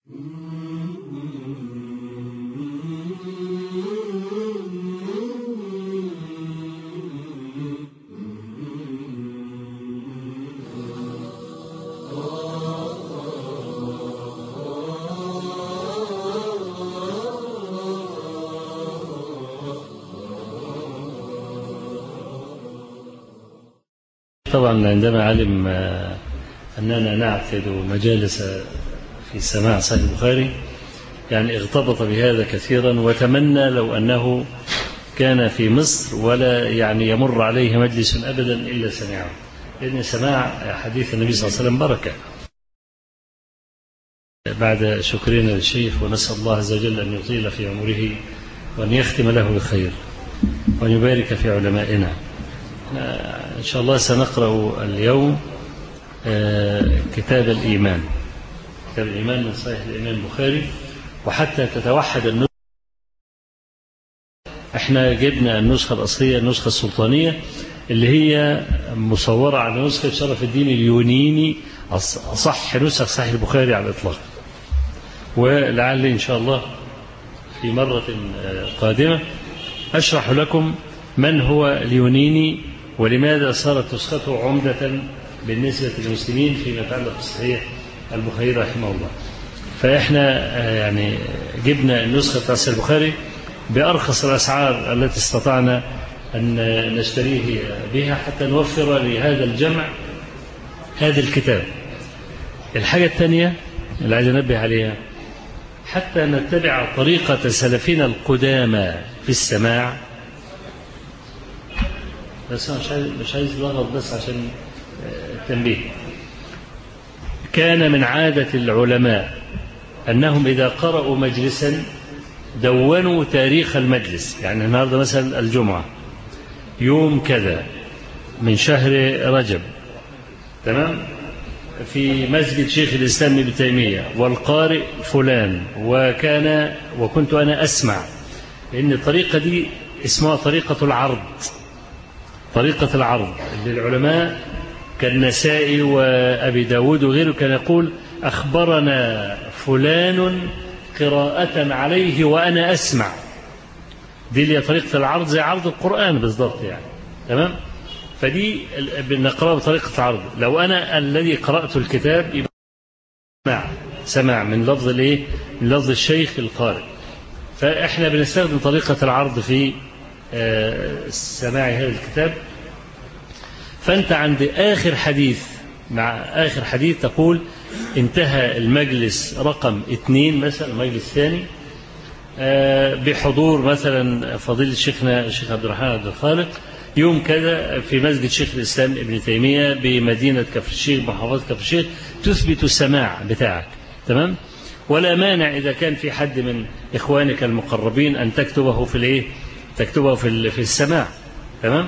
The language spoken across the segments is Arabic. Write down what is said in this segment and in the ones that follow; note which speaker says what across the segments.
Speaker 1: طبعا عندما علم أننا نعقد مجالس في سماع صحيح البخاري يعني ارتبط بهذا كثيرا، وتمنى لو أنه كان في مصر ولا يعني يمر عليه مجلس أبدا إلا سمعه، لأن سماع حديث النبي صلى الله عليه وسلم بركة. بعد شكرنا للشيخ ونسأل الله عز وجل أن يطيل في عمره وأن يختم له بخير وأن يبارك في علمائنا. إن شاء الله سنقرأ اليوم كتاب الإيمان، كتاب الإيمان من صحيح الإمام البخاري. وحتى تتوحد النسخة، احنا جبنا النسخة الأصلية النسخة السلطانية اللي هي مصورة على نسخة شرف الدين اليونيني، أصح نسخ صحيح البخاري على الإطلاق. ولعل إن شاء الله في مرة قادمة أشرح لكم من هو اليونيني ولماذا صارت نسخته عمدة بالنسبة للمسلمين فيما يتعلق بصحيح البخاري رحمه الله. فإحنا يعني جبنا النسخة بتاع صحيح البخاري بأرخص الأسعار التي استطعنا أن نشتريه بها حتى نوفر لهذا الجمع هذا الكتاب. الحاجة الثانية اللي عايز أنبه عليها، حتى نتبع طريقة سلفنا القدامى في السماع. بس مش عايز لغط بس عشان التنبيه. كان من عادة العلماء أنهم إذا قرأوا مجلسا دونوا تاريخ المجلس. يعني النهاردة مثلا الجمعة يوم كذا من شهر رجب، تمام، في مسجد شيخ الإسلام ابن تيمية والقارئ فلان، وكنت أنا أسمع. لأن الطريقة دي اسمها طريقة العرض. طريقة العرض اللي العلماء كالنسائي وأبي داود وغيره كان يقول أخبرنا فلان قراءة عليه وأنا أسمع. دي اللي طريقة العرض زي عرض القرآن بالضبط يعني، تمام. فدي بنقرأ بطريقة عرض. لو أنا الذي قرأت الكتاب يبقى سمع من لفظ الايه، من لفظ الشيخ القارئ. فإحنا بنستخدم طريقة العرض في سماع هذا الكتاب. فأنت عند آخر حديث، مع آخر حديث تقول انتهى المجلس رقم 2 مثلا، المجلس الثاني بحضور مثلا فضيلة شيخنا الشيخ عبد الرحمن عبد الخالق يوم كذا في مسجد شيخ الإسلام ابن تيمية بمدينة كفر الشيخ محافظة كفر الشيخ، تثبت السماع بتاعك، تمام. ولا مانع إذا كان في حد من إخوانك المقربين أن تكتبه في الإيه، تكتبه في السماع، تمام.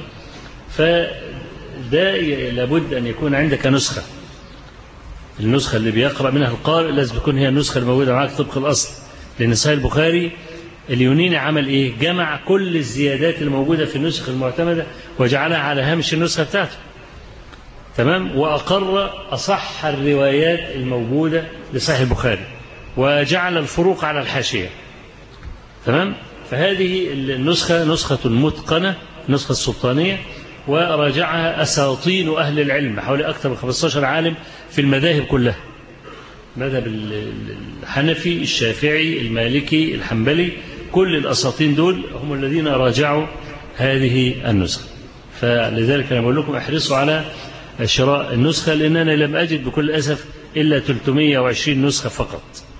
Speaker 1: فده لابد أن يكون عندك نسخة. النسخة اللي بيقرأ منها القارئ لازم تكون هي النسخة الموجودة معك طبق الأصل. لأن صحيح البخاري اليونيني عمل إيه؟ جمع كل الزيادات الموجودة في النسخ المعتمدة وجعلها على هامش النسخة بتاعته، تمام. وأقر أصح الروايات الموجودة لصحيح البخاري وجعل الفروق على الحاشية، تمام. فهذه النسخة نسخة متقنة، نسخة السلطانية، وراجعها أساطين أهل العلم حوالي أكثر من 15 عالم في المذاهب كلها، مذهب الحنفي الشافعي المالكي الحنبلي، كل الأساطين دول هم الذين راجعوا هذه النسخة. فلذلك أنا بقول لكم احرصوا على شراء النسخة، لأننا لم أجد بكل أسف إلا 320 نسخة فقط.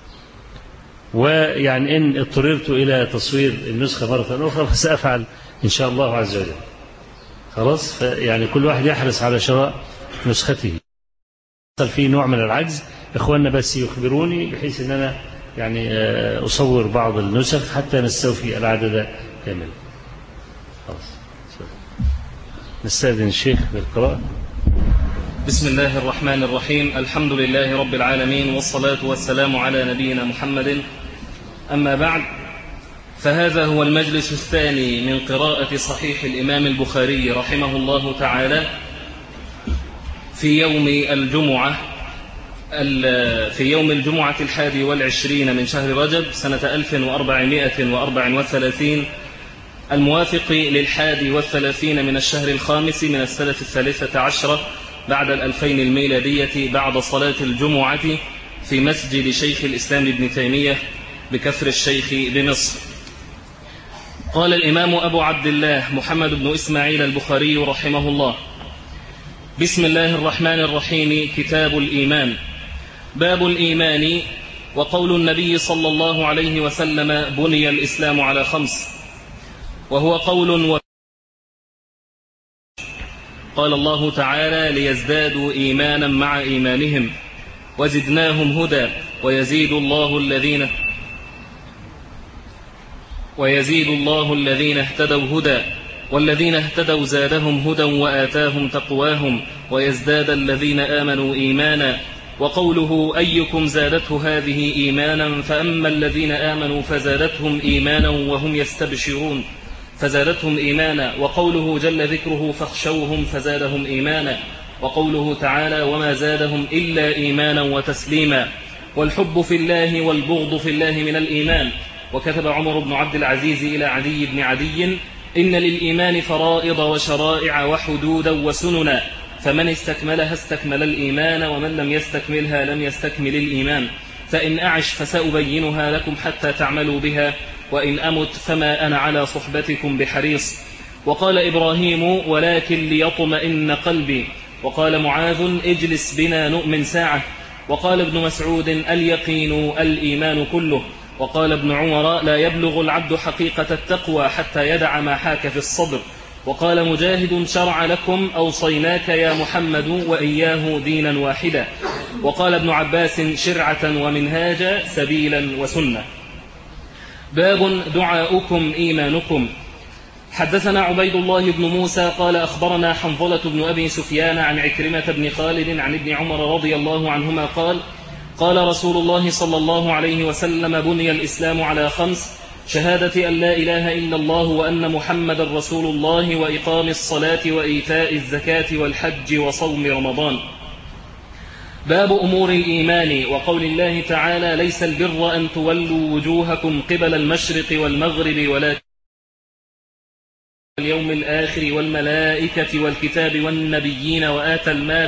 Speaker 1: ويعني إن اضطررت إلى تصوير النسخة مرة أخرى فسأفعل إن شاء الله عز وجل. خلاص، يعني كل واحد يحرص على شراء نسخته. في نوع من العجز، إخواننا بس يخبروني بحيث أن أنا يعني أصور بعض النسخ حتى نستوفي العدد كاملا. خلاص، نستأذن الشيخ بالقراءة.
Speaker 2: بسم الله الرحمن الرحيم. الحمد لله رب العالمين، والصلاة والسلام على نبينا محمد. أما بعد، فهذا هو المجلس الثاني من قراءة صحيح الإمام البخاري رحمه الله تعالى في يوم الجمعة في يوم الجمعة 21 من شهر رجب سنة 1434 الموافق ل31 من الشهر الخامس من السنة 13 بعد 2000 الميلادية بعد صلاة الجمعة في مسجد شيخ الإسلام ابن تيمية بكفر الشيخ بمصر. قال الإمام أبو عبد الله محمد بن إسماعيل البخاري رحمه الله: بسم الله الرحمن الرحيم. كتاب الإيمان. باب الإيمان. وقول النبي صلى الله عليه وسلم: بني الإسلام على 5، وهو قول قال الله تعالى: ليزدادوا إيمانا مع إيمانهم وزدناهم هدى ويزيد الله الذين اهتدوا هدى والذين اهتدوا زادهم هدى وآتاهم تقواهم ويزداد الذين آمنوا إيمانا. وقوله: أيكم زادته هذه إيمانا فأما الذين آمنوا فزادتهم إيمانا وهم يستبشرون فزادتهم إيمانا. وقوله جل ذكره: فاخشوهم فزادهم إيمانا. وقوله تعالى: وما زادهم إلا إيمانا وتسليما. والحب في الله والبغض في الله من الإيمان. وكتب عمر بن عبد العزيز إلى عدي بن عدي: إن للإيمان فرائض وشرائع وحدودا وسننا، فمن استكملها استكمل الإيمان، ومن لم يستكملها لم يستكمل الإيمان. فإن أعش فسأبينها لكم حتى تعملوا بها، وإن أمت فما أنا على صحبتكم بحريص. وقال إبراهيم: ولكن ليطمئن قلبي. وقال معاذ: اجلس بنا نؤمن ساعة. وقال ابن مسعود: اليقين الإيمان كله. وقال ابن عمر: لا يبلغ العبد حقيقة التقوى حتى يدع ما حاك في الصدر. وقال مجاهد: شرع لكم أوصيناك يا محمد وإياه دينا واحدا. وقال ابن عباس: شرعة ومنهاجا، سبيلا وسنة. باب دعاؤكم إيمانكم. حدثنا عبيد الله بن موسى قال أخبرنا حنظلة بن أبي سفيان عن عكرمة بن خالد عن ابن عمر رضي الله عنهما قال: قال رسول الله صلى الله عليه وسلم: بني الإسلام على 5: شهادة أن لا إله إلا الله وأن محمد رسول الله وإقام الصلاة وإيتاء الزكاة والحج وصوم رمضان. باب أمور الإيمان. وقول الله تعالى: ليس البر أن تولوا وجوهكم قبل المشرق والمغرب ولكن اليوم الآخر والملائكة والكتاب والنبيين وآتى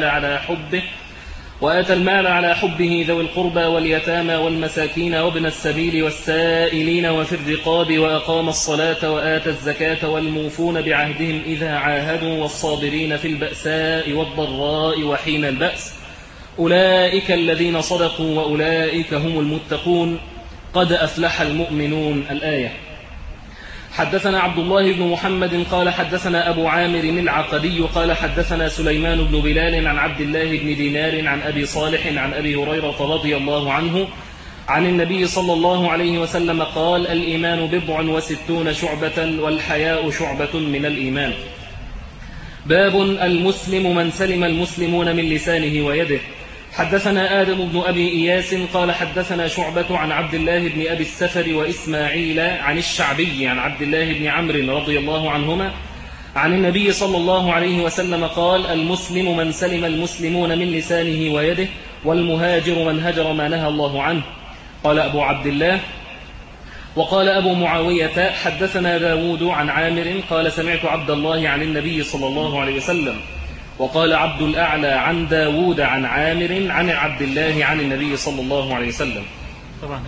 Speaker 2: المال على حبه ذوي القربى واليتامى والمساكين وابن السبيل والسائلين وفي الرقاب وأقام الصلاة وآتى الزكاة والموفون بعهدهم إذا عاهدوا والصابرين في البأساء والضراء وحين البأس، أولئك الذين صدقوا وأولئك هم المتقون، قد أفلح المؤمنون. الآية. حدثنا عبد الله بن محمد قال حدثنا أبو عامر العقدي قال حدثنا سليمان بن بلال عن عبد الله بن دينار عن أبي صالح عن أبي هريرة رضي الله عنه عن النبي صلى الله عليه وسلم قال: الإيمان 67 شعبة والحياء شعبة من الإيمان. باب المسلم من سلم المسلمون من لسانه ويده. حدثنا آدم بن أبي إياس قال حدثنا شعبة عن عبد الله بن أبي السفر وإسماعيل عن الشعبي عن عبد الله بن عمرو رضي الله عنهما عن النبي صلى الله عليه وسلم قال: المسلم من سلم المسلمون من لسانه ويده، والمهاجر من هجر ما نهى الله عنه. قال أبو عبد الله. وقال أبو معاوية: حدثنا داود عن عامر قال سمعت عبد الله عن النبي صلى الله عليه وسلم. وقال عبد الأعلى عن داود عن عامر عن عبد الله عن النبي صلى الله عليه وسلم.
Speaker 1: طبعا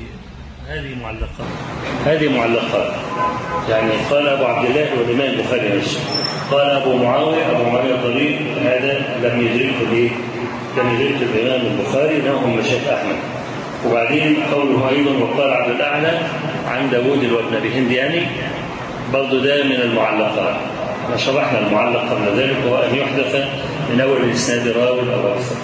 Speaker 1: هذه معلقات يعني قال أبو عبد الله والإمام البخاري نفسه. قال أبو معاوية طويل، هذا لم يدركه الإمام البخاري، لهم مشايخ أحمد. وبعدين قوله أيضا وقال عبد الأعلى عن داود وابن أبي هند، يعني برضو ده من المعلقات. شرحنا المعلق قبل ذلك، وهو أن يحدث من أول الإسناد راوي أو أكثر.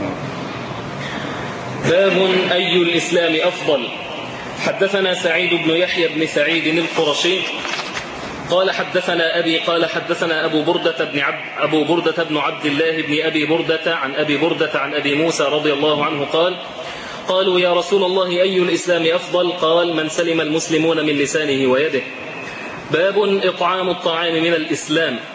Speaker 2: باب أي الإسلام أفضل. حدثنا سعيد بن يحيى بن سعيد القرشي قال حدثنا أبي قال حدثنا أبو بردة بن عبد الله بن أبي بردة عن أبي بردة عن أبي موسى رضي الله عنه قال: قالوا يا رسول الله أي الإسلام أفضل؟ قال: من سلم المسلمون من لسانه ويده. باب إطعام الطعام من الإسلام.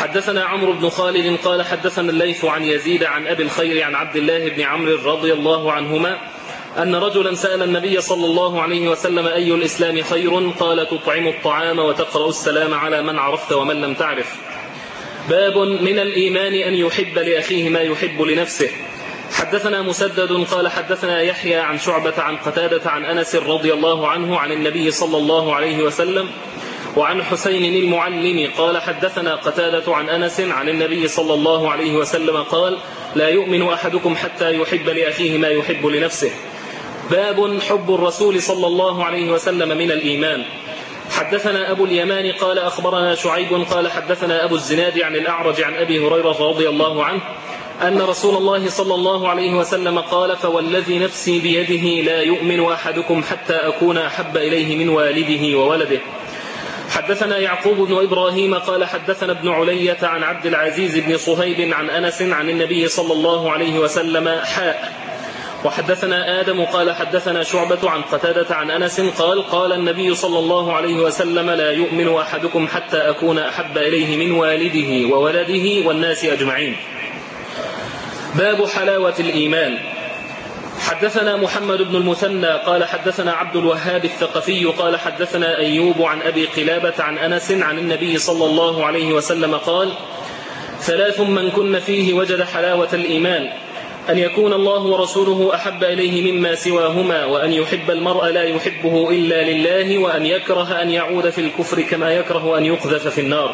Speaker 2: حدثنا عمرو بن خالد قال حدثنا الليث عن يزيد عن أبي الخير عن عبد الله بن عمرو رضي الله عنهما أن رجلا سأل النبي صلى الله عليه وسلم أي الإسلام خير؟ قال تطعم الطعام وتقرأ السلام على من عرفت ومن لم تعرف. باب من الإيمان أن يحب لأخيه ما يحب لنفسه. حدثنا مسدد قال حدثنا يحيى عن شعبة عن قتادة عن أنس رضي الله عنه عن النبي صلى الله عليه وسلم وعن حسين المعلم قال حدثنا قتادة عن أنس عن النبي صلى الله عليه وسلم قال لا يؤمن أحدكم حتى يحب لأخيه ما يحب لنفسه. باب حب الرسول صلى الله عليه وسلم من الإيمان. حدثنا أبو اليمان قال أخبرنا شعيب قال حدثنا أبو الزناد عن الأعرج عن أبي هريرة رضي الله عنه أن رسول الله صلى الله عليه وسلم قال فوالذي نفسي بيده لا يؤمن أحدكم حتى أكون أحب إليه من والده وولده. حدثنا يعقوب بن إبراهيم قال حدثنا ابن علية عن عبد العزيز بن صهيب عن أنس عن النبي صلى الله عليه وسلم حاء. وحدثنا آدم قال حدثنا شعبة عن قتادة عن أنس قال قال النبي صلى الله عليه وسلم لا يؤمن أحدكم حتى أكون أحب إليه من والده وولده والناس أجمعين. باب حلاوة الإيمان. حدثنا محمد بن المثنى قال حدثنا عبد الوهاب الثقفي قال حدثنا أيوب عن أبي قلابة عن أنس عن النبي صلى الله عليه وسلم قال ثلاث من كن فيه وجد حلاوة الإيمان أن يكون الله ورسوله أحب إليه مما سواهما وأن يحب المرء لا يحبه إلا لله وأن يكره أن يعود في الكفر كما يكره أن يقذف في النار.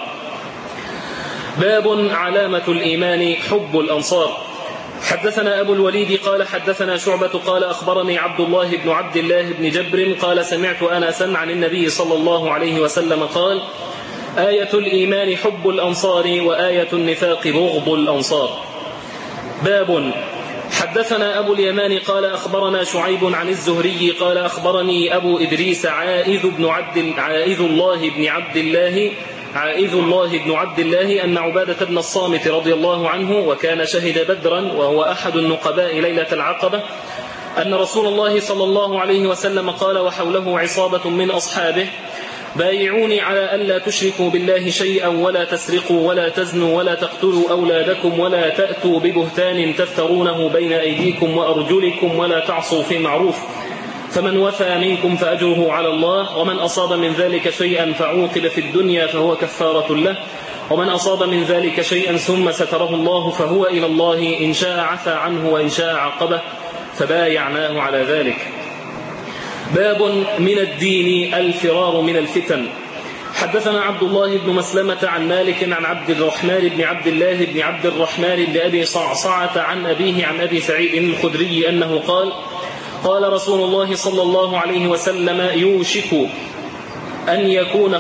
Speaker 2: باب علامة الإيمان حب الأنصار. حدثنا أبو الوليد قال حدثنا شعبة قال أخبرني عبد الله بن عبد الله بن جبر قال سمعت أنسا عن النبي صلى الله عليه وسلم قال آية الإيمان حب الأنصار وآية النفاق بغض الأنصار. باب حدثنا أبو اليمان قال أخبرنا شعيب عن الزهري قال أخبرني أبو إدريس عائذ الله بن عبد الله أن عبادة بن الصامت رضي الله عنه وكان شهد بدرا وهو أحد النقباء ليلة العقبة أن رسول الله صلى الله عليه وسلم قال وحوله عصابة من أصحابه بايعوني على ألا تشركوا بالله شيئا ولا تسرقوا ولا تزنوا ولا تقتلوا أولادكم ولا تأتوا ببهتان تفترونه بين أيديكم وأرجلكم ولا تعصوا في معروف فمن وفى منكم فأجره على الله ومن أصاب من ذلك شيئا فعوقب في الدنيا فهو كفارة له ومن أصاب من ذلك شيئا ثم ستره الله فهو إلى الله إن شاء عفى عنه وإن شاء عقبه فبايعناه على ذلك. باب من الدين الفرار من الفتن. حدثنا عبد الله بن مسلمة عن مالك عن عبد الرحمن بن عبد الله بن عبد الرحمن بن أبي صعصعة عن أبيه عن أبي سعيد الخدري أنه قال قال رسول الله صلى الله عليه وسلم يوشك أن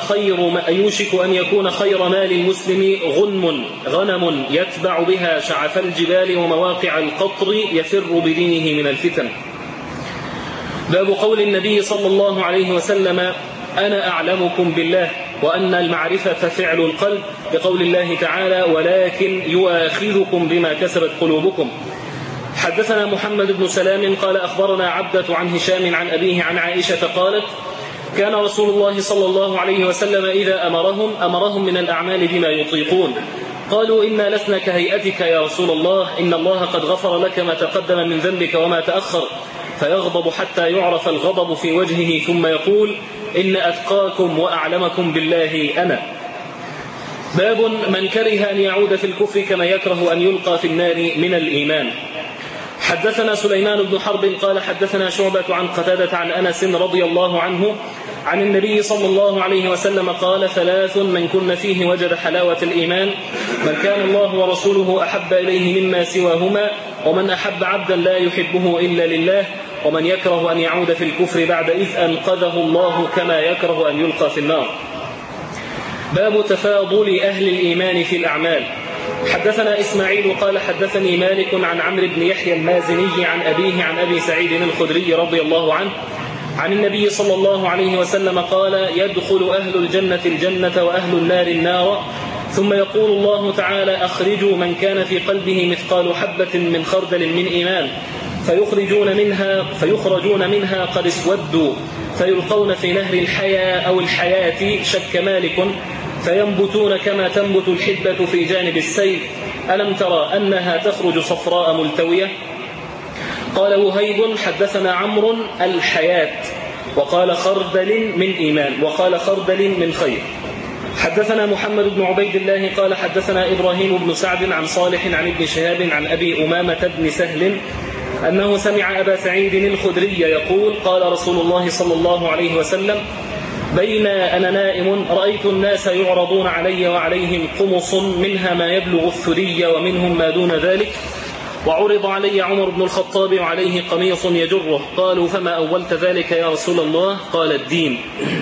Speaker 2: يكون خير مال المسلم غنم يتبع بها شعف الجبال ومواقع القطر يفر بدينه من الفتن. باب قول النبي صلى الله عليه وسلم أنا أعلمكم بالله وأن المعرفة فعل القلب بقول الله تعالى ولكن يؤاخذكم بما كسبت قلوبكم. حدثنا محمد بن سلام قال أخبرنا عبدة عن هشام عن أبيه عن عائشة قالت كان رسول الله صلى الله عليه وسلم إذا أمرهم من الأعمال بما يطيقون قالوا إنا لسنا كهيئتك يا رسول الله إن الله قد غفر لك ما تقدم من ذنبك وما تأخر فيغضب حتى يعرف الغضب في وجهه ثم يقول إن أتقاكم وأعلمكم بالله أنا. باب من كره أن يعود في الكفر كما يكره أن يلقى في النار من الإيمان. حدثنا سليمان بن حرب قال حدثنا شعبة عن قتادة عن أنس رضي الله عنه عن النبي صلى الله عليه وسلم قال ثلاث من كن فيه وجد حلاوة الإيمان من كان الله ورسوله أحب إليه مما سواهما ومن أحب عبدا لا يحبه إلا لله ومن يكره أن يعود في الكفر بعد إذ أنقذه الله كما يكره أن يلقى في النار. باب تفاضل أهل الإيمان في الأعمال. حدثنا إسماعيل قال حدثني مالك عن عمرو بن يحيى المازني عن أبيه عن أبي سعيد الخدري رضي الله عنه عن النبي صلى الله عليه وسلم قال يدخل أهل الجنة الجنة وأهل النار النار ثم يقول الله تعالى أخرجوا من كان في قلبه مثقال حبة من خردل من إيمان فيخرجون منها قد اسودوا فيلقون في نهر الحياة أو الحياة شك مالك فينبتون كما تنبت الحبة في جانب السيل، ألم ترى أنها تخرج صفراء ملتوية؟ قال وهيب حدثنا عمرو الحياة وقال خردل من إيمان وقال خردل من خير. حدثنا محمد بن عبيد الله قال حدثنا إبراهيم بن سعد عن صالح عن ابن شهاب عن أبي أمامة بن سهل أنه سمع أبا سعيد الخدري يقول قال رسول الله صلى الله عليه وسلم بين أنا نائم رأيت الناس يعرضون علي وعليهم قمص منها ما يبلغ الثري ومنهم ما دون ذلك، وعرض علي عمر بن الخطاب وعليه قميص يجره، قالوا فما أولت ذلك يا رسول الله؟ قال الدين.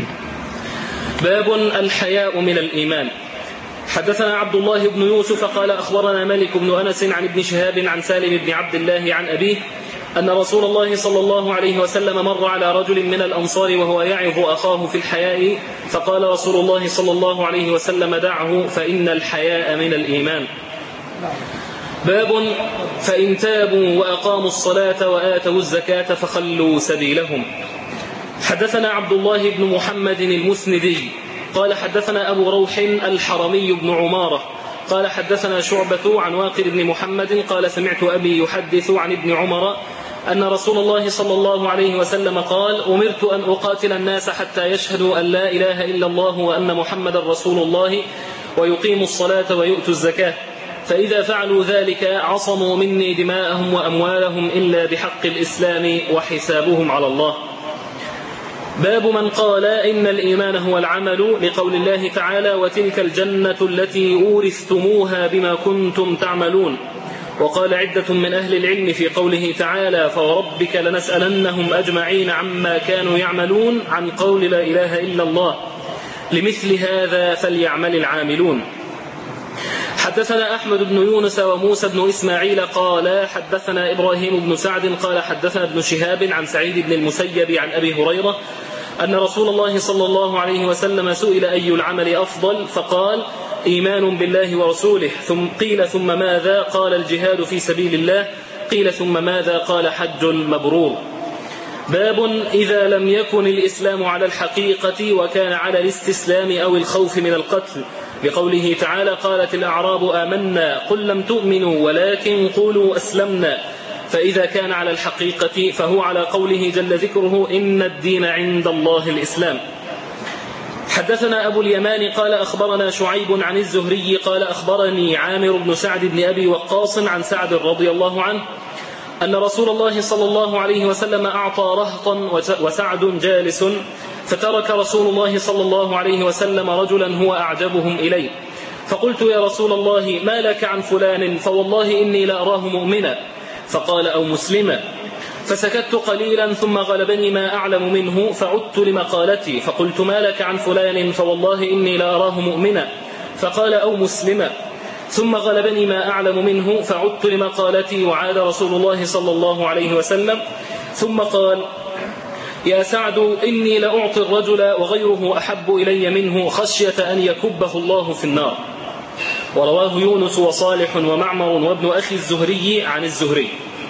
Speaker 2: باب الحياء من الإيمان. حدثنا عبد الله بن يوسف قال أخبرنا مالك بن أنس عن ابن شهاب عن سالم بن عبد الله عن أبيه أن رسول الله صلى الله عليه وسلم مر على رجل من الأنصار وهو يعظ أخاه في الحياء، فقال رسول الله صلى الله عليه وسلم دعه فإن الحياء من الإيمان. باب فإن تابوا وأقاموا الصلاة وآتوا الزكاة فخلوا سبيلهم. حدثنا عبد الله بن محمد المسندي قال حدثنا أبو روح الحرمي بن عمارة قال حدثنا شعبة عن واقر بن محمد قال سمعت أبي يحدث عن ابن عمر أن رسول الله صلى الله عليه وسلم قال أمرت أن أقاتل الناس حتى يشهدوا أن لا إله إلا الله وأن محمد رسول الله ويقيموا الصلاة ويؤتوا الزكاة، فإذا فعلوا ذلك عصموا مني دماءهم وأموالهم إلا بحق الإسلام وحسابهم على الله. باب من قال إن الإيمان هو العمل لقول الله تعالى وتلك الجنة التي أورثتموها بما كنتم تعملون، وقال عدة من أهل العلم في قوله تعالى فوربك لنسألنهم أجمعين عما كانوا يعملون عن قول لا إله إلا الله، لمثل هذا فليعمل العاملون. حدثنا أحمد بن يونس وموسى بن إسماعيل قال حدثنا إبراهيم بن سعد قال حدثنا ابن شهاب عن سعيد بن المسيب عن أبي هريرة أن رسول الله صلى الله عليه وسلم سئل أي العمل أفضل فقال إيمان بالله ورسوله، ثم قيل ثم ماذا؟ قال الجهاد في سبيل الله، قيل ثم ماذا؟ قال حج مبرور. باب إذا لم يكن الإسلام على الحقيقة وكان على الاستسلام أو الخوف من القتل، بقوله تعالى قالت الأعراب آمنا قل لم تؤمنوا ولكن قولوا أسلمنا، فإذا كان على الحقيقة فهو على قوله جل ذكره إن الدين عند الله الإسلام. حدثنا أبو اليمان قال أخبرنا شعيب عن الزهري قال أخبرني عامر بن سعد بن أبي وقاص عن سعد رضي الله عنه أن رسول الله صلى الله عليه وسلم أعطى رهطا وسعد جالس، فترك رسول الله صلى الله عليه وسلم رجلا هو أعجبهم إليه، فقلت يا رسول الله ما لك عن فلان فوالله إني لأراه مؤمنا، فقال أو مسلما، فسكت قليلا ثم غلبني ما أعلم منه فعدت لمقالتي فقلت ما لك عن فلان فوالله إني لأراه مؤمنا، فقال أو مسلما، ثم غلبني ما أعلم منه فعدت لمقالتي وعاد رسول الله صلى الله عليه وسلم ثم قال يا سعد إني لأعطي الرجل وغيره أحب إلي منه خشية أن يكبه الله في النار. ورواه يونس وصالح ومعمر وابن أخي الزهري عن الزهري.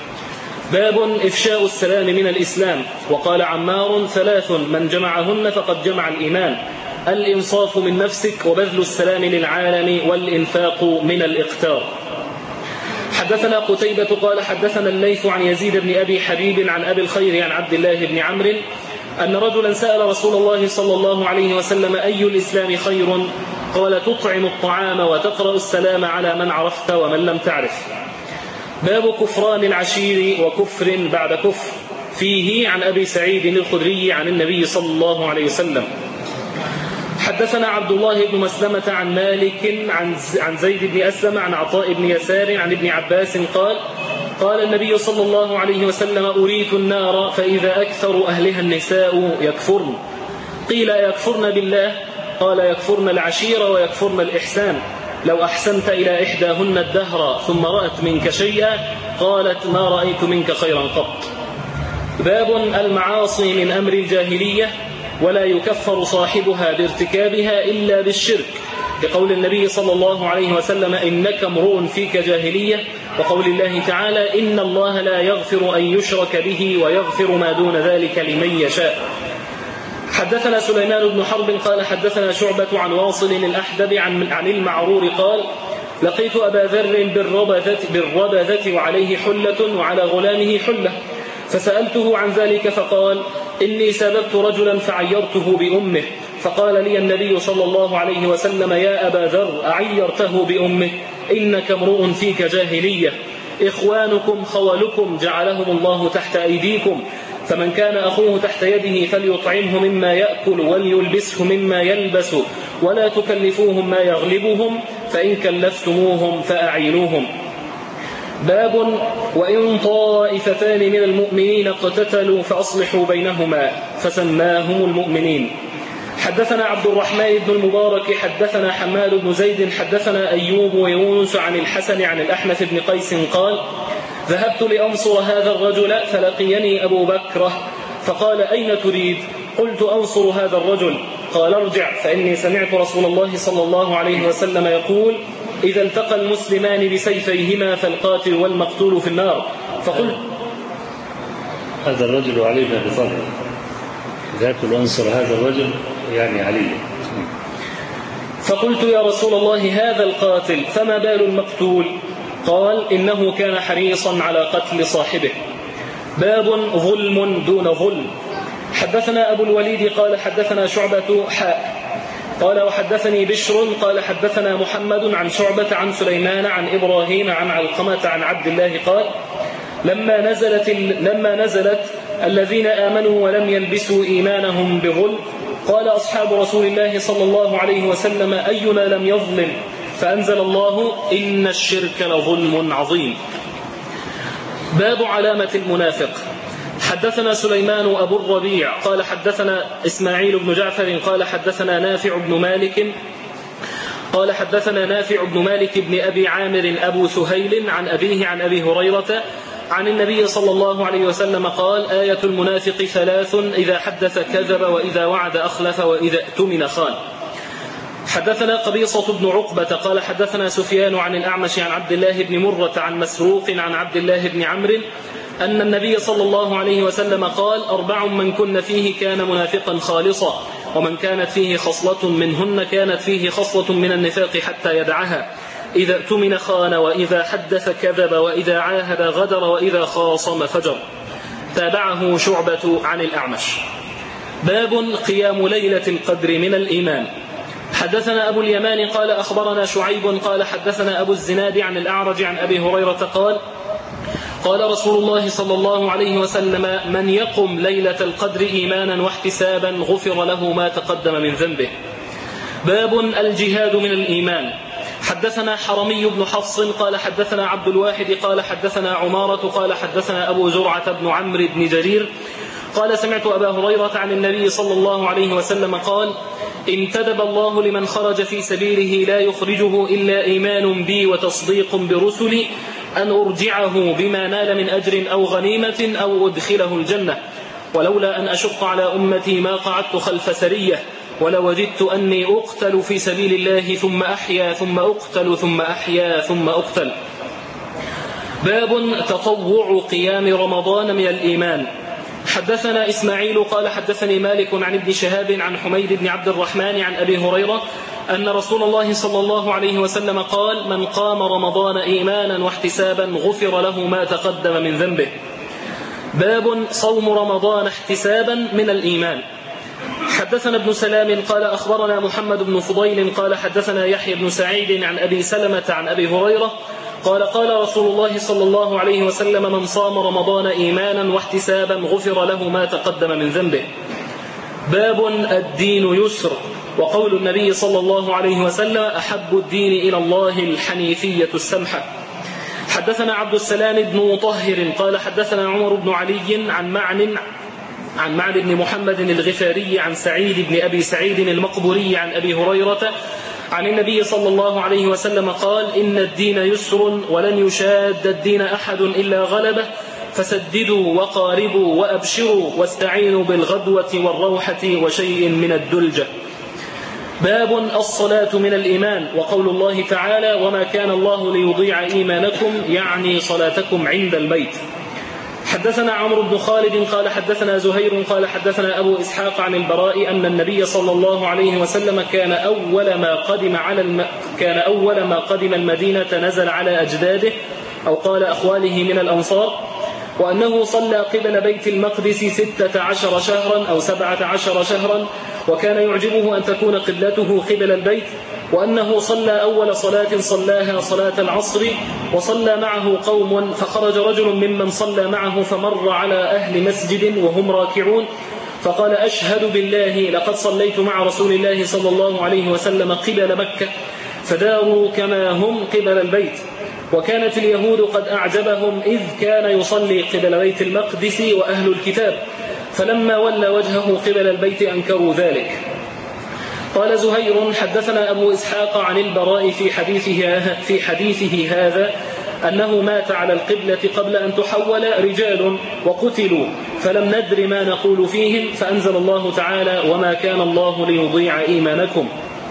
Speaker 2: باب إفشاء السلام من الإسلام. وقال عمار ثلاث من جمعهن فقد جمع الإيمان: الإنصاف من نفسك وبذل السلام للعالم والإنفاق من الإقتار. حدثنا قتيبة قال حدثنا الليث عن يزيد بن أبي حبيب عن أبي الخير عن عبد الله بن عمرو أن رجلا سأل رسول الله صلى الله عليه وسلم أي الإسلام خير؟ قال تطعم الطعام وتقرأ السلام على من عرفت ومن لم تعرف. باب كفران العشير وكفر بعد كفر. فيه عن أبي سعيد الخدري عن النبي صلى الله عليه وسلم. حدثنا عبد الله بن مسلمة عن مالك عن زيد بن أسلم عن عطاء بن يسار عن ابن عباس قال قال النبي صلى الله عليه وسلم أريت النار فإذا أكثر أهلها النساء يكفرن. قيل يكفرن بالله؟ قال يكفرن العشير ويكفرن الإحسان. لو أحسنت إلى إحداهن الدهر ثم رأت منك شيئا قالت ما رأيت منك خيرا قط. باب المعاصي من أمر الجاهلية ولا يكفر صاحبها بارتكابها إلا بالشرك، لقول النبي صلى الله عليه وسلم إنك امرؤ فيك جاهلية، وقول الله تعالى إن الله لا يغفر أن يشرك به ويغفر ما دون ذلك لمن يشاء. حدثنا سليمان بن حرب قال حدثنا شعبة عن واصل الأحدب عن المعرور قال لقيت أبا ذر بالربذة وعليه حلة وعلى غلامه حلة، فسألته عن ذلك فقال إني سببت رجلا فعيرته بأمه، فقال لي النبي صلى الله عليه وسلم يا أبا ذر أعيرته بأمه؟ إنك امرؤ فيك جاهلية، إخوانكم خولكم جعلهم الله تحت أيديكم، فمن كان أخوه تحت يده فليطعمه مما يأكل وليلبسه مما يلبس ولا تكلفوهم ما يغلبهم، فإن كلفتموهم فأعينوهم. باب وإن طائفتان من المؤمنين اقتتلوا فأصلحوا بينهما فسماهم المؤمنين. حدثنا عبد الرحمن بن المبارك حدثنا حماد بن زيد حدثنا أيوب ويونس عن الحسن عن الأحنف بن قيس قال ذهبت لأنصر هذا الرجل فلقيني أبو بكر فقال أين تريد؟ قلت أنصر هذا الرجل. قال ارجع فإني سمعت رسول الله صلى الله عليه وسلم يقول إذا التقى المسلمان بسيفيهما فالقاتل والمقتول في النار. فقلت
Speaker 1: هذا الرجل علي بن أبي طالب، ذهبت لأنصر هذا الرجل يعني علي.
Speaker 2: فقلت يا رسول الله هذا القاتل فما بال المقتول؟ قال إنه كان حريصا على قتل صاحبه. باب ظلم دون ظلم. حدثنا أبو الوليد قال حدثنا شعبة قال وحدثني بشر قال حدثنا محمد عن شعبة عن سليمان عن إبراهيم عن علقمة عن عبد الله قال لما نزلت الذين آمنوا ولم يلبسوا إيمانهم بظلم قال أصحاب رسول الله صلى الله عليه وسلم أينا لم يظلم؟ فأنزل الله إن الشرك لظلم عظيم. باب علامة المنافق. حدثنا سليمان أبو الربيع قال حدثنا إسماعيل بن جعفر قال حدثنا نافع بن مالك بن أبي عامر أبو سهيل عن أبيه عن أبي هريرة عن النبي صلى الله عليه وسلم قال آية المنافق ثلاث إذا حدث كذب وإذا وعد أخلف وإذا اؤتمن خان. حدثنا قبيصة بن عقبة قال حدثنا سفيان عن الأعمش عن عبد الله بن مرة عن مسروق عن عبد الله بن عمرو أن النبي صلى الله عليه وسلم قال 4 من كن فيه كان منافقا خالصا، ومن كانت فيه خصلة منهن كانت فيه خصلة من النفاق حتى يدعها، إذا اؤتمن خان وإذا حدث كذب وإذا عاهد غدر وإذا خاصم فجر. تابعه شعبة عن الأعمش. باب قيام ليلة القدر من الإيمان. حدثنا أبو اليمان قال أخبرنا شعيب قال حدثنا أبو الزناد عن الأعرج عن أبي هريرة قال رسول الله صلى الله عليه وسلم من يقم ليلة القدر إيمانا واحتسابا غفر له ما تقدم من ذنبه. باب الجهاد من الإيمان. حدثنا حرمي بن حفص قال حدثنا عبد الواحد قال حدثنا عمارة قال حدثنا أبو زرعة بن عمرو بن جرير قال سمعت أبا هريرة عن النبي صلى الله عليه وسلم قال انتدب الله لمن خرج في سبيله لا يخرجه إلا إيمان بي وتصديق برسلي أن أرجعه بما نال من أجر أو غنيمة أو أدخله الجنة، ولولا أن أشق على أمتي ما قعدت خلف سرية ولوجدت أني أقتل في سبيل الله ثم أحيا ثم أقتل ثم أحيا ثم أقتل. باب تطوع قيام رمضان من الإيمان. حدثنا إسماعيل قال حدثني مالك عن ابن شهاب عن حميد بن عبد الرحمن عن أبي هريرة أن رسول الله صلى الله عليه وسلم قال من قام رمضان إيمانا واحتسابا غفر له ما تقدم من ذنبه. باب صوم رمضان احتسابا من الإيمان. حدثنا ابن سلام قال أخبرنا محمد بن فضيل قال حدثنا يحيى بن سعيد عن أبي سلمة عن أبي هريرة قال رسول الله صلى الله عليه وسلم من صام رمضان إيمانا واحتسابا غفر له ما تقدم من ذنبه. باب الدين يسر. وقول النبي صلى الله عليه وسلم أحب الدين إلى الله الحنيفية السمحة. حدثنا عبد السلام بن مطهر قال حدثنا عمر بن علي عن معن بن محمد الغفاري عن سعيد بن أبي سعيد المقبوري عن أبي هريرة عن النبي صلى الله عليه وسلم قال إن الدين يسر ولن يشاد الدين أحد إلا غلبه فسددوا وقاربوا وأبشروا واستعينوا بالغدوة والروحة وشيء من الدلجة. باب الصلاة من الإيمان. وقول الله تعالى وما كان الله ليضيع إيمانكم يعني صلاتكم عند البيت. حدثنا عمرو بن خالد قال حدثنا زهير قال حدثنا أبو إسحاق عن البراء أن النبي صلى الله عليه وسلم كان أول ما قدم المدينة نزل على أجداده أو قال أخواله من الأنصار، وأنه صلى قبل بيت المقدس 16 شهرا أو 17 شهرا، وكان يعجبه أن تكون قبلته قبل البيت، وأنه صلى أول صلاة صلاها صلاة العصر وصلى معه قوم، فخرج رجل ممن صلى معه فمر على أهل مسجد وهم راكعون فقال أشهد بالله لقد صليت مع رسول الله صلى الله عليه وسلم قبل مكة، فداروا كما هم قبل البيت. وكانت اليهود قد أعجبهم إذ كان يصلي قبل بيت المقدس وأهل الكتاب، فلما ولى وجهه قبل البيت أنكروا ذلك. قال زهير حدثنا أبو إسحاق عن البراء في حديثه هذا أنه مات على القبلة قبل أن تحول رجال وقتلوا، فلم ندر ما نقول فيهم، فأنزل الله تعالى وما كان الله ليضيع إيمانكم.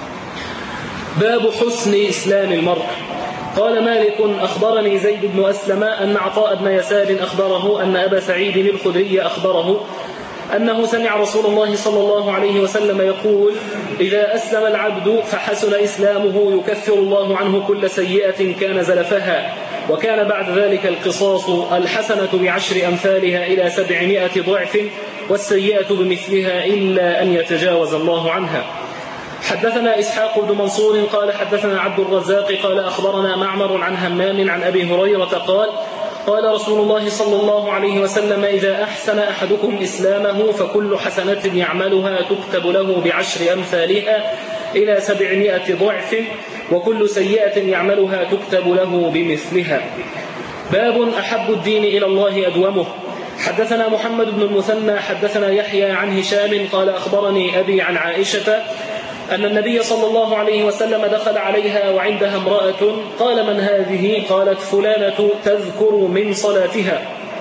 Speaker 2: باب حسن إسلام المرء. قال مالك أخبرني زيد بن أسلم أن عطاء بن يسار أخبره أن أبا سعيد الخدري أخبره أنه سمع رسول الله صلى الله عليه وسلم يقول إذا أسلم العبد فحسن إسلامه يكفر الله عنه كل سيئة كان زلفها، وكان بعد ذلك القصاص الحسنة ب10 أمثالها إلى 700 ضعف، والسيئة بمثلها إلا أن يتجاوز الله عنها. حدثنا إسحاق بن منصور قال حدثنا عبد الرزاق قال أخبرنا معمر عن همام عن أبي هريرة قال قال رسول الله صلى الله عليه وسلم إذا أحسن أحدكم إسلامه فكل حسنة يعملها تكتب له ب10 أمثالها إلى 700 ضعف، وكل سيئة يعملها تكتب له بمثلها. باب أحب الدين إلى الله أدومه. حدثنا محمد بن المثنى حدثنا يحيى عن هشام قال أخبرني أبي عن عائشة أن النبي صلى الله عليه وسلم دخل عليها وعندها امرأة، قال من هذه؟ قالت فلانة تذكر من صلاتها.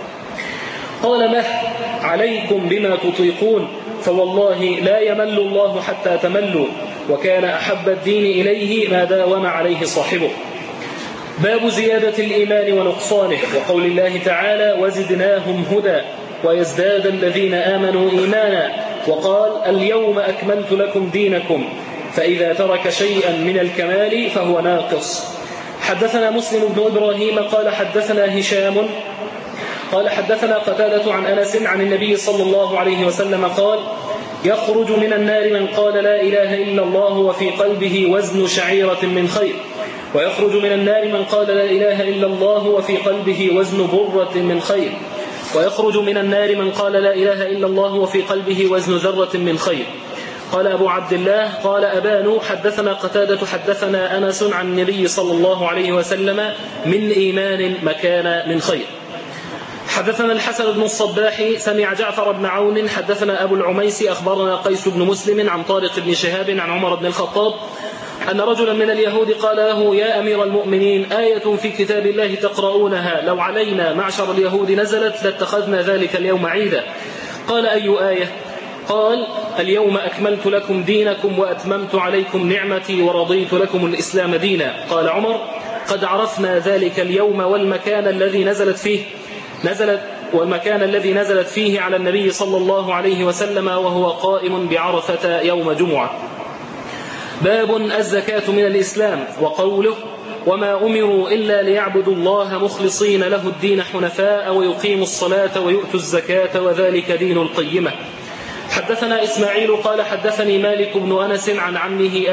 Speaker 2: قال مه عليكم بما تطيقون، فوالله لا يمل الله حتى تملوا، وكان أحب الدين إليه ما داوم عليه صاحبه. باب زيادة الإيمان ونقصانه، وقول الله تعالى وزدناهم هدى ويزداد الذين آمنوا إيمانا، وقال اليوم أكملت لكم دينكم، فإذا ترك شيئا من الكمال فهو ناقص. حدثنا مسلم بن إبراهيم قال حدثنا هشام قال حدثنا قتادة عن أنس عن النبي صلى الله عليه وسلم قال يخرج من النار من قال لا إله إلا الله وفي قلبه وزن شعيرة من خير، ويخرج من النار من قال لا إله إلا الله وفي قلبه وزن برة من خير، ويخرج من النار من قال لا إله إلا الله وفي قلبه وزن ذرة من خير. قال أبو عبد الله قال أبان حدثنا قتادة حدثنا أنس عن النبي صلى الله عليه وسلم من إيمان مكان من خير. حدثنا الحسن بن الصباح سمع جعفر بن عون حدثنا أبو العميس أخبرنا قيس بن مسلم عن طارق بن شهاب عن عمر بن الخطاب أن رجلا من اليهود قال له يا أمير المؤمنين آية في كتاب الله تقرؤونها لو علينا معشر اليهود نزلت لاتخذنا ذلك اليوم عيدا. قال أي آية؟ قال اليوم أكملت لكم دينكم وأتممت عليكم نعمتي ورضيت لكم الإسلام دينا. قال عمر قد عرفنا ذلك اليوم والمكان الذي نزلت فيه على النبي صلى الله عليه وسلم وهو قائم بعرفة يوم جمعة. باب الزكاة من الإسلام، وقوله وما أمروا إلا ليعبدوا الله مخلصين له الدين حنفاء ويقيموا الصلاة ويؤتوا الزكاة وذلك دين القيمة. حدثنا إسماعيل قال حدثني مالك بن أنس عن عمه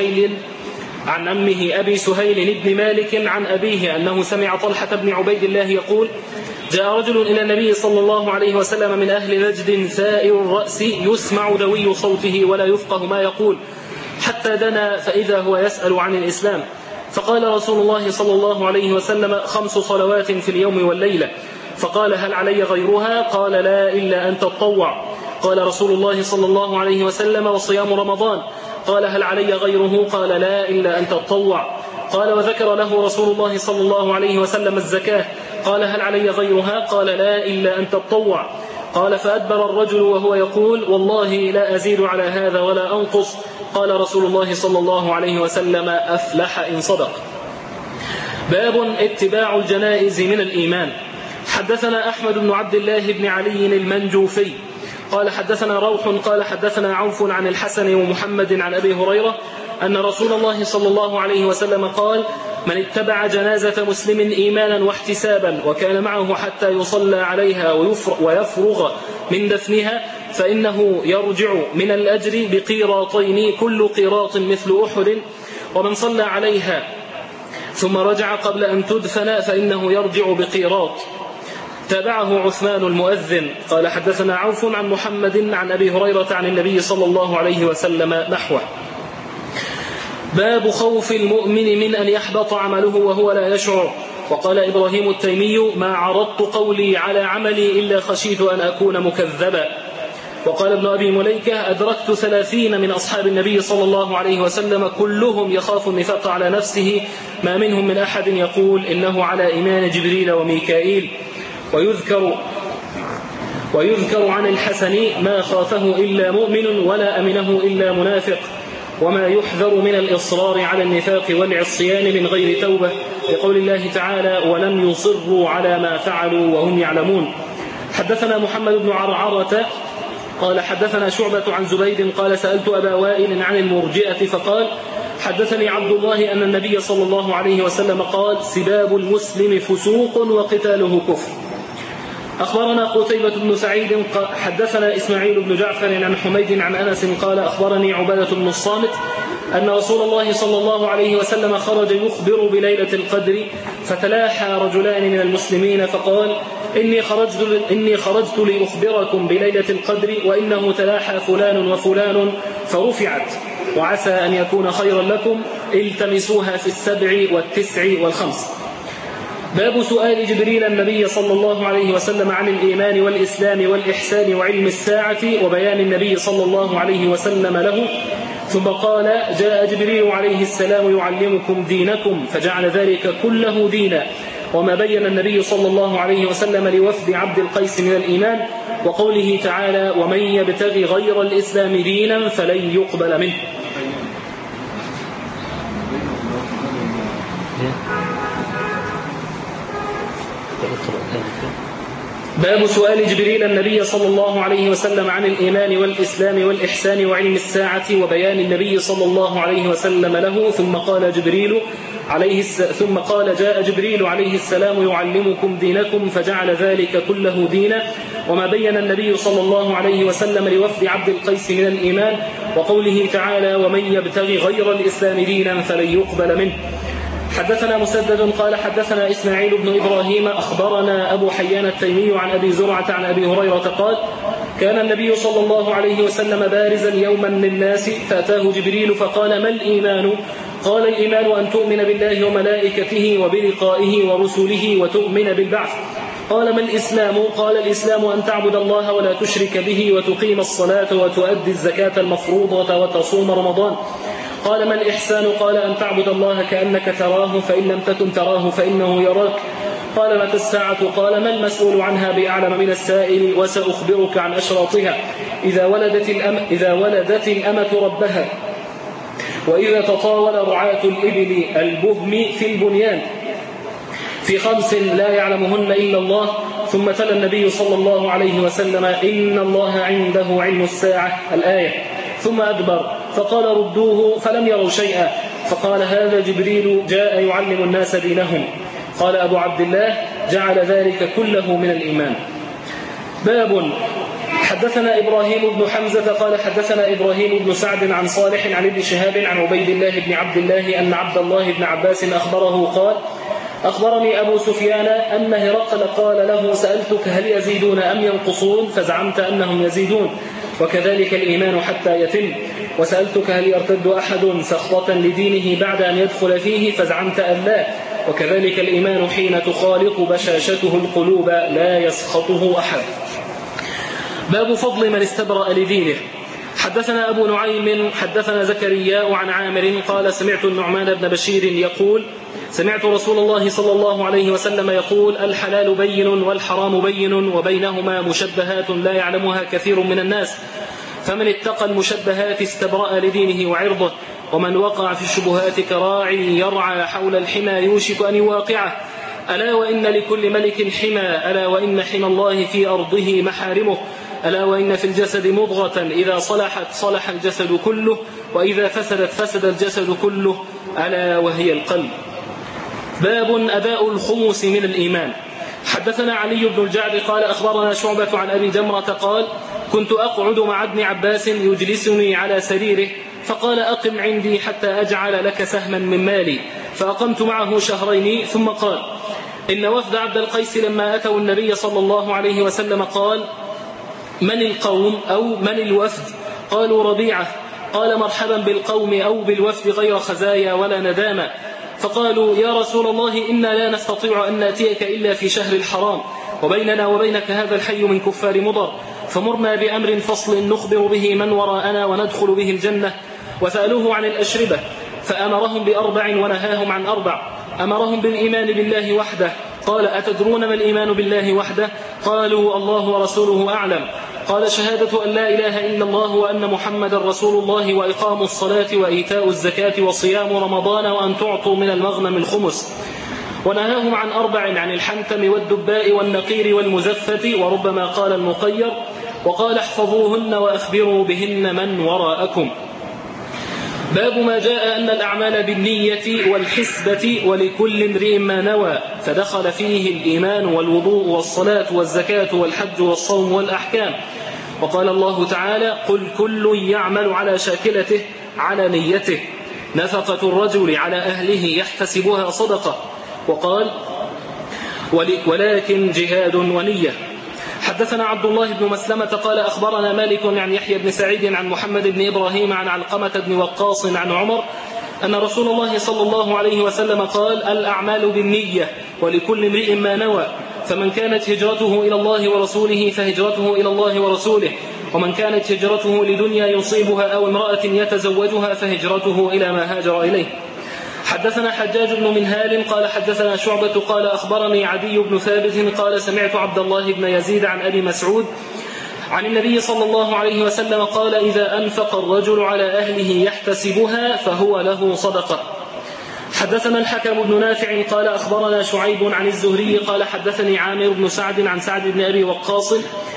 Speaker 2: أبي سهيل بن مالك عن أبيه أنه سمع طلحة بن عبيد الله يقول جاء رجل إلى النبي صلى الله عليه وسلم من أهل نجد ثائر الرأس يسمع دوي صوته ولا يفقه ما يقول، حتى دنا فإذا هو يسأل عن الإسلام، فقال رسول الله صلى الله عليه وسلم 5 صلوات في اليوم والليلة. فقال هل علي غيرها؟ قال لا إلا أن تطوع. قال رسول الله صلى الله عليه وسلم وصيام رمضان. قال هل علي غيره؟ قال لا إلا أن تطوع. قال وذكر له رسول الله صلى الله عليه وسلم الزكاة. قال هل علي غيرها؟ قال لا إلا أن تطوع. قال فأدبر الرجل وهو يقول والله لا أزيد على هذا ولا أنقص. قال رسول الله صلى الله عليه وسلم أفلح إن صدق. باب اتباع الجنائز من الإيمان. حدثنا أحمد بن عبد الله بن علي المنجوفي قال حدثنا روح قال حدثنا عوف عن الحسن ومحمد عن أبي هريرة أن رسول الله صلى الله عليه وسلم قال: من اتبع جنازة مسلم إيمانا واحتسابا وكان معه حتى يصلى عليها ويفرغ من دفنها فإنه يرجع من الأجر بقيراطين كل قيراط مثل أحد، ومن صلى عليها ثم رجع قبل أن تدفن فإنه يرجع بقيراط. تابعه عثمان المؤذن قال حدثنا عوف عن محمد عن أبي هريرة عن النبي صلى الله عليه وسلم نحوه. باب خوف المؤمن من أن يحبط عمله وهو لا يشعر. وقال إبراهيم التيمي: ما عرضت قولي على عملي إلا خشيت أن أكون مكذبا. وقال ابن أبي مليكة: أدركت 30 من أصحاب النبي صلى الله عليه وسلم كلهم يخاف النفاق على نفسه، ما منهم من أحد يقول إنه على إيمان جبريل وميكائيل. ويذكر عن الحسن: ما خافه إلا مؤمن ولا أمنه إلا منافق، وما يحذر من الإصرار على النفاق والعصيان من غير توبة، لقول الله تعالى: ولم يصروا على ما فعلوا وهم يعلمون. حدثنا محمد بن عرعرة قال حدثنا شعبة عن زبيد قال سألت أبا وائل عن المرجئة فقال: حدثني عبد الله أن النبي صلى الله عليه وسلم قال: سباب المسلم فسوق وقتاله كفر. أخبرنا قتيبة بن سعيد حدثنا إسماعيل بن جعفر عن حميد عن أنس قال: أخبرني عبادة بن الصامت أن رسول الله صلى الله عليه وسلم خرج يخبر بليلة القدر، فتلاحى رجلان من المسلمين فقال: إني خرجت لأخبركم بليلة القدر وإنه تلاحى فلان وفلان فرفعت، وعسى أن يكون خيرا لكم، التمسوها في 7 و9 و5. باب سؤال جبريل النبي صلى الله عليه وسلم عن الإيمان والإسلام والإحسان وعلم الساعة، وبيان النبي صلى الله عليه وسلم له. ثم قال: جاء جبريل عليه السلام يعلمكم دينكم، فجعل ذلك كله دينا. وما بين النبي صلى الله عليه وسلم لوفد عبد القيس من الإيمان، وقوله تعالى: ومن يبتغي غير الإسلام دينا فلن يقبل منه. باب سؤال جبريل النبي صلى الله عليه وسلم عن الإيمان والإسلام والإحسان وعلم الساعة، وبيان النبي صلى الله عليه وسلم له. ثم قال: جاء جبريل عليه السلام يعلمكم دينكم، فجعل ذلك كله دينا. وما بين النبي صلى الله عليه وسلم لوفد عبد القيس من الإيمان، وقوله تعالى: ومن يبتغي غير الإسلام دينا فلن يقبل منه. حدثنا مسدد قال حدثنا إسماعيل بن إبراهيم أخبرنا أبو حيان التيمي عن أبي زرعة عن أبي هريرة قال: كان النبي صلى الله عليه وسلم بارزا يوما للناس، فأتاه جبريل فقال: ما الإيمان؟ قال: الإيمان أن تؤمن بالله وملائكته وبلقائه ورسله وتؤمن بالبعث. قال: ما الإسلام؟ قال: الإسلام أن تعبد الله ولا تشرك به وتقيم الصلاة وتؤدي الزكاة المفروضة وتصوم رمضان. قال: ما الإحسان؟ قال: أن تعبد الله كأنك تراه، فإن لم تكن تراه فإنه يراك. قال: متى الساعة؟ قال: ما المسؤول عنها بأعلم من السائل، وسأخبرك عن أشراطها: إذا ولدت الأمة ربها، وإذا تطاول رعاة الإبل البهم في البنيان، في 5 لا يعلمهن إلا الله. ثم تلا النبي صلى الله عليه وسلم: إن الله عنده علم الساعة، الآية. ثم أدبر فقال: ردوه، فلم يروا شيئا. فقال: هذا جبريل جاء يعلم الناس دينهم. قال أبو عبد الله: جعل ذلك كله من الإيمان. باب حدثنا إبراهيم بن حمزة قال حدثنا إبراهيم بن سعد عن صالح عن ابن شهاب عن عبيد الله بن عبد الله أن عبد الله بن عباس أخبره قال: أخبرني أبو سفيان أن هرقل قال له: سألتك هل يزيدون أم ينقصون؟ فزعمت أنهم يزيدون، وكذلك الإيمان حتى يتم. وسألتك هل يرتد أحد سخطة لدينه بعد أن يدخل فيه؟ فزعمت أن لا، وكذلك الإيمان حين تخالط بشاشته القلوب لا يسخطه أحد. باب فضل من استبرأ لدينه. حدثنا أبو نعيم حدثنا زكريا عن عامر قال: سمعت النعمان بن بشير يقول: سمعت رسول الله صلى الله عليه وسلم يقول: الحلال بين والحرام بين، وبينهما مشبهات لا يعلمها كثير من الناس، فمن اتقى المشبهات استبرأ لدينه وعرضه، ومن وقع في الشبهات كراعي يرعى حول الحمى يوشك أن يواقعه. ألا وإن لكل ملك حمى، ألا وإن حمى الله في أرضه محارمه، ألا وإن في الجسد مضغة إذا صلحت صلح الجسد كله، وإذا فسدت فسد الجسد كله، ألا وهي القلب. باب أداء الخمس من الإيمان. حدثنا علي بن الجعد قال أخبرنا شعبة عن أبي جمرة قال كنت أقعد مع ابن عباس يجلسني على سريره فقال أقم عندي حتى أجعل لك سهما من مالي، فأقمت معه شهرين ثم قال إن وفد عبد القيس لما أتوا النبي صلى الله عليه وسلم قال من القوم أو من الوفد؟ قالوا ربيعة. قال مرحبا بالقوم أو بالوفد غير خزايا ولا ندامة. فقالوا يا رسول الله إنا لا نستطيع أن نأتيك إلا في شهر الحرام، وبيننا وبينك هذا الحي من كفار مضر، فمرنا بأمر فصل نخبر به من وراءنا وندخل به الجنة. وسألوه عن الأشربة فأمرهم ب4 ونهاهم عن 4. أمرهم بالإيمان بالله وحده. قال أتدرون ما الإيمان بالله وحده؟ قالوا الله ورسوله أعلم. قال شهادة أن لا إله إلا الله وأن محمد رسول الله وإقام الصلاة وإيتاء الزكاة وصيام رمضان وأن تعطوا من المغنم الخمس. ونهاهم عن 4 عن الحنتم والدباء والنقير والمزفة، وربما قال المقير. وقال احفظوهن وأخبروا بهن من وراءكم. باب ما جاء أن الأعمال بالنية والحسبة ولكل امرئ ما نوى، فدخل فيه الإيمان والوضوء والصلاة والزكاة والحج والصوم والأحكام. وقال الله تعالى قل كل يعمل على شاكلته على نيته، نفقة الرجل على أهله يحتسبها صدقة. وقال ولكن جهاد ونية. حدثنا عبد الله بن مسلمة قال أخبرنا مالك عن يحيى بن سعيد عن محمد بن إبراهيم عن علقمة بن وقاص عن عمر أن رسول الله صلى الله عليه وسلم قال الأعمال بالنية ولكل امرئ ما نوى، فمن كانت هجرته إلى الله ورسوله فهجرته إلى الله ورسوله، ومن كانت هجرته لدنيا يصيبها أو امرأة يتزوجها فهجرته إلى ما هاجر إليه. حدثنا حجاج بن منهال قال حدثنا شعبة قال أخبرني عدي بن ثابت قال سمعت عبد الله بن يزيد عن أبي مسعود عن النبي صلى الله عليه وسلم قال إذا أنفق الرجل على أهله يحتسبها فهو له صدقة. حدثنا الحكم بن نافع قال أخبرنا شعيب عن الزهري قال حدثني عامر بن سعد عن سعد بن أبي وقاص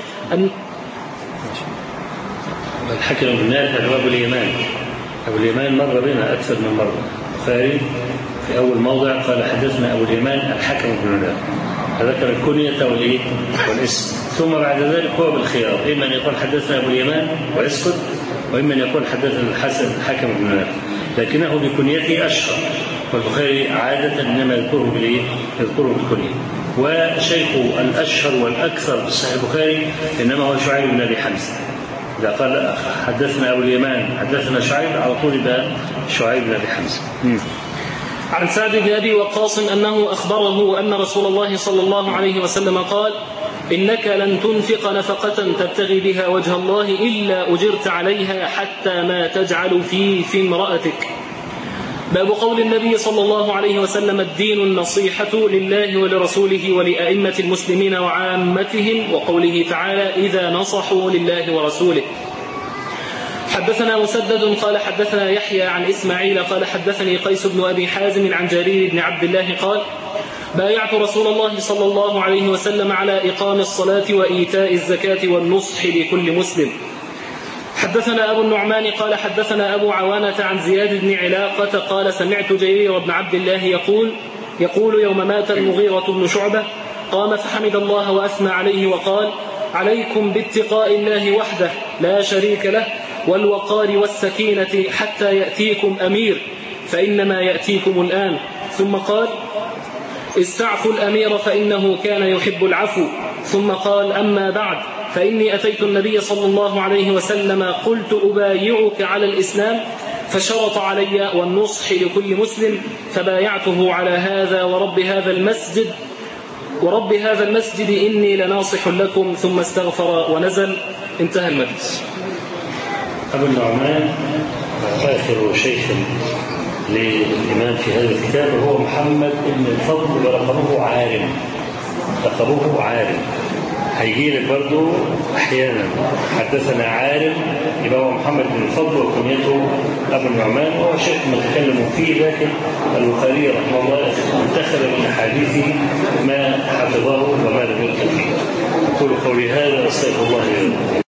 Speaker 1: الحكم بن نافع هو أبو اليمان. أبو اليمان مر بنا أكثر من مرة. البخاري في أول موضع قال حدثنا أبو اليمان الحكم بن نافع، ذكر الكنية والاسم، ثم بعد ذلك هو بالخيار، إما أن يقول حدثنا أبو اليمان ويسكت، وإما أن يقول حدثنا الحكم بن نافع، لكنه بكنيته أشهر، والبخاري عادة إنما يذكره بالكنية. وشيخه الأشهر والأكثر في صحيح البخاري إنما هو شعيب بن أبي حمزة. إذا قال حدثنا أبو اليمان حدثنا شعيب على طول يبقى شعيب بن أبي حمزة.
Speaker 2: عن سعد بن أبي وقاص أنه أخبره أن رسول الله صلى الله عليه وسلم قال إنك لن تنفق نفقة تبتغي بها وجه الله إلا أجرت عليها حتى ما تجعل في امرأتك. باب قول النبي صلى الله عليه وسلم الدين النصيحة لله ولرسوله ولأئمة المسلمين وعامتهم، وقوله تعالى إذا نصحوا لله ورسوله. حدثنا مسدد قال حدثنا يحيى عن إسماعيل قال حدثني قيس بن أبي حازم عن جرير بن عبد الله قال بايعت رسول الله صلى الله عليه وسلم على إقام الصلاة وإيتاء الزكاة والنصح لكل مسلم. حدثنا أبو النعمان قال حدثنا أبو عوانة عن زياد بن علاقة قال سمعت جرير بن عبد الله يقول يوم مات المغيرة بن شعبة قام فحمد الله وأثنى عليه وقال عليكم باتقاء الله وحده لا شريك له والوقار والسكينة حتى يأتيكم أمير فإنما يأتيكم الآن. ثم قال استعفوا الأمير فإنه كان يحب العفو. ثم قال أما بعد فإني أتيت النبي صلى الله عليه وسلم قلت أبايعك على الإسلام فشرط علي والنصح لكل مسلم فبايعته على هذا ورب هذا المسجد إني لناصح لكم ثم استغفر ونزل. انتهى المجلس.
Speaker 1: أبو النعمان آخر شيخ للإمام في هذا الكتاب وهو محمد بن الفضل ولقبه عارم. هيجي لك برضه أحيانا حدثنا عالم يبقى هو محمد بن الفضل وكنيته أبو النعمان، وهو شيخ متكلم فيه، لكن البخاري رحمه الله انتخب من أحاديثه ما حفظه وما لم يذكر فيه. أقول قولي هذا، أستغفر الله لي ولكم.